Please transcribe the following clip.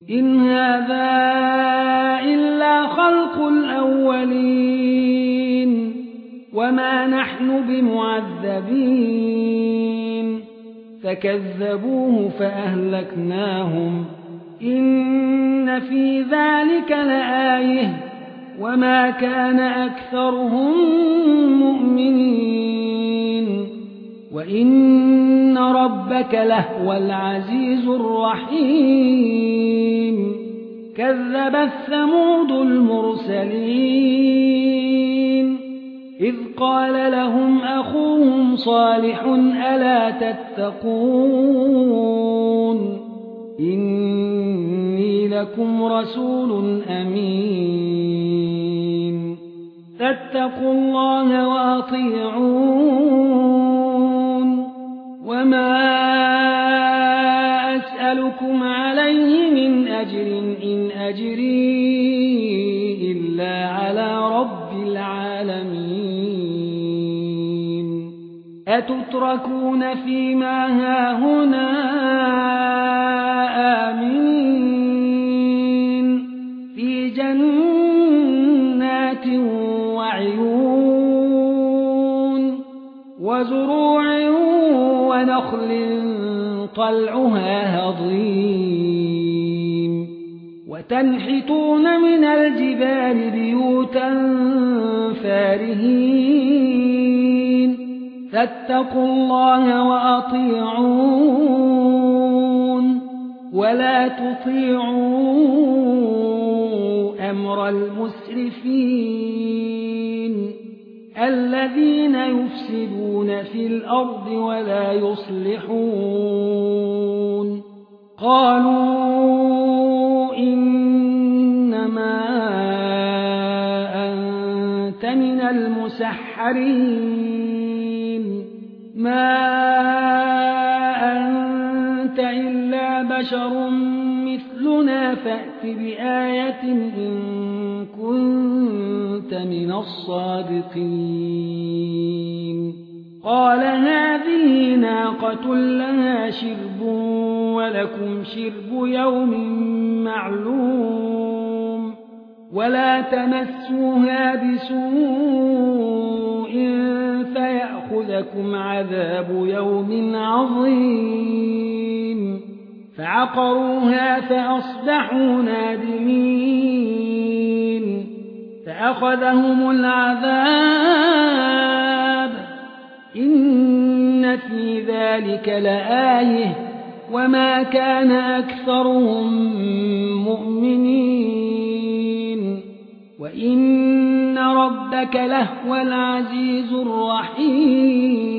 إن هذا إلا خلق الأولين وما نحن بمعذبين فكذبوه فأهلكناهم إن في ذلك لآية وما كان أكثرهم مؤمنين وإن ربك لهو العزيز الرحيم كذبت ثمود المرسلين إذ قال لهم أخوهم صالح ألا تتقون إني لكم رسول أمين فاتقوا الله وأطيعون وما أسألكم عليه من أجر إن أجري إلا على رب العالمين أتتركون فيما هاهنا آمنين في جنات وعيون وزروع ونخل طلعها هضيم وتنحتون من الجبال بيوتا فارهين فاتقوا الله وأطيعون ولا تطيعوا أمر المسرفين الذين يفسدون في الأرض ولا يصلحون قالوا إنما أنت من المسحرين ما أنت إلا بشر مثلنا فأت بآية إن كنت من الصادقين قال هذه ناقة لها شرب ولكم شرب يوم معلوم ولا تمسوها بسوء فيأخذكم عذاب يوم عظيم فعقروها فأصبحوا نادمين فأخذهم العذاب إن في ذلك لآية وما كان أكثرهم مؤمنين وإن ربك لهو العزيز الرحيم